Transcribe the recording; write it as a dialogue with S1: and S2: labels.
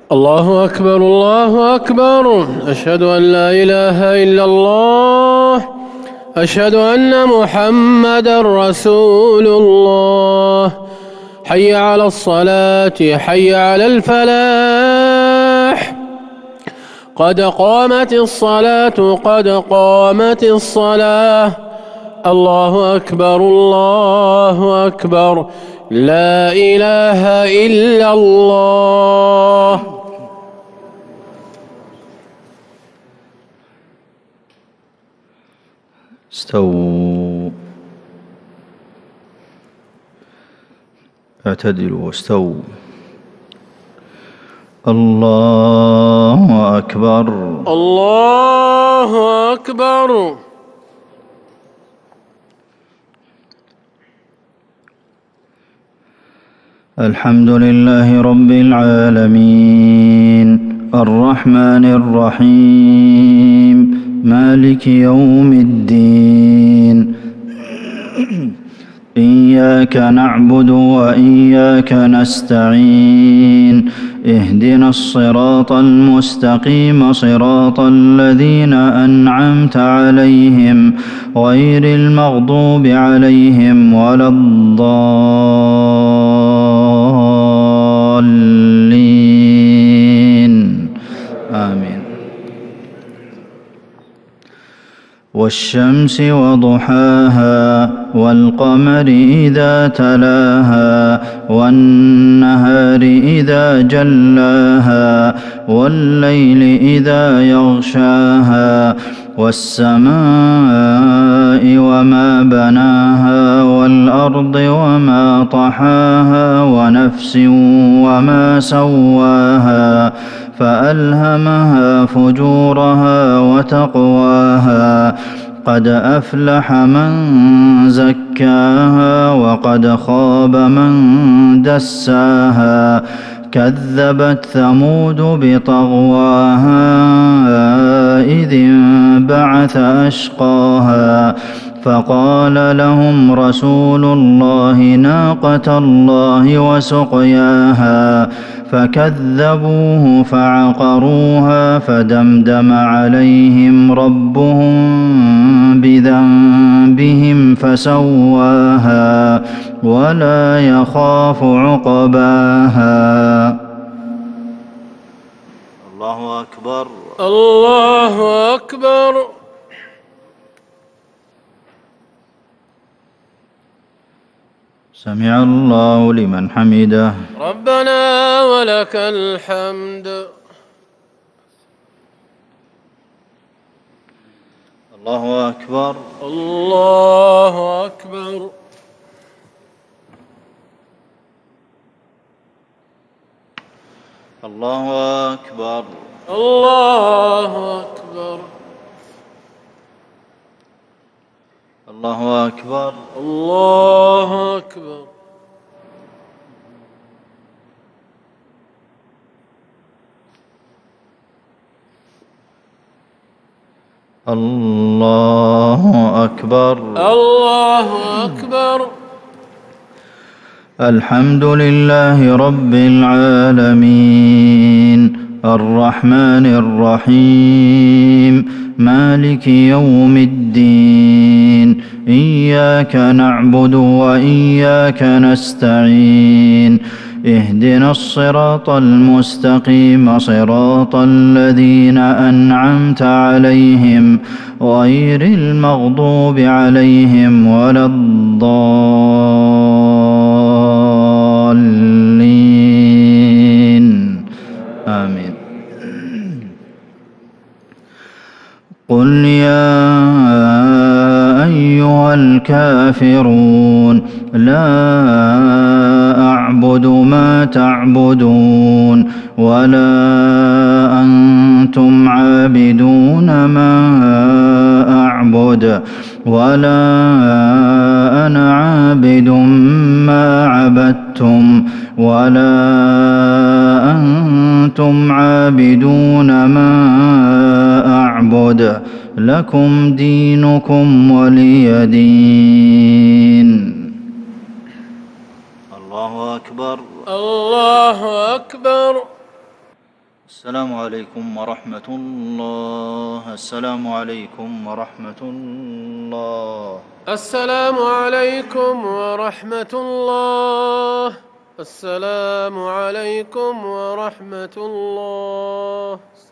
S1: الله أكبر الله أكبر. أشهد أن لا إله إلا الله. أشهد أن محمدا رسول الله. حي على الصلاة حي على الفلاح. قد قامت الصلاة قد قامت الصلاة. الله أكبر الله أكبر. لا إله إلا الله.
S2: استووا، اعتدلوا واستووا. الله أكبر
S1: الله أكبر.
S2: الحمد لله رب العالمين الرحمن الرحيم مالك يوم الدين. إياك نعبد وإياك نستعين. اهدنا الصراط المستقيم صراط الذين أنعمت عليهم غير المغضوب عليهم ولا الضالين. آمين. والشمس وضحاها والقمر إذا تلاها والنهار إذا جلاها والليل إذا يغشاها والسماء وما بناها والأرض وما طحاها ونفس وما سواها فألهمها فجورها وتقواها. قد أفلح من زكاها وقد خاب من دساها. كذبت ثمود بطغواها إذ انبعث أشقاها فقال لهم رسول الله ناقة الله وسقياها فكذبوه فعقروها فدمدم عليهم ربهم بذنبهم فسواها ولا يخاف عقباها. الله أكبر
S1: الله أكبر.
S2: سمع الله لمن حمده.
S1: ربنا ولك الحمد.
S2: الله أكبر
S1: الله أكبر.
S2: الله أكبر
S1: الله أكبر.
S2: الله أكبر
S1: الله أكبر.
S2: الله أكبر
S1: الله أكبر.
S2: الحمد لله رب العالمين الرحمن الرحيم مالك يوم الدين. إياك نعبد وإياك نستعين. اهدنا الصراط المستقيم صراط الذين أنعمت عليهم غير المغضوب عليهم ولا الضالين. آمين. قل يا أيها الكافرون لا أعبد ما تعبدون ولا أنتم عابدون ما أعبد ولا أنا عابد ما عبدتم ولا أنتم عابدون ما أعبد لكم دينكم ولي دين. الله أكبر
S1: الله أكبر.
S2: السلام عليكم ورحمة الله. السلام عليكم ورحمة الله.
S1: السلام عليكم ورحمة الله. السلام عليكم ورحمة الله.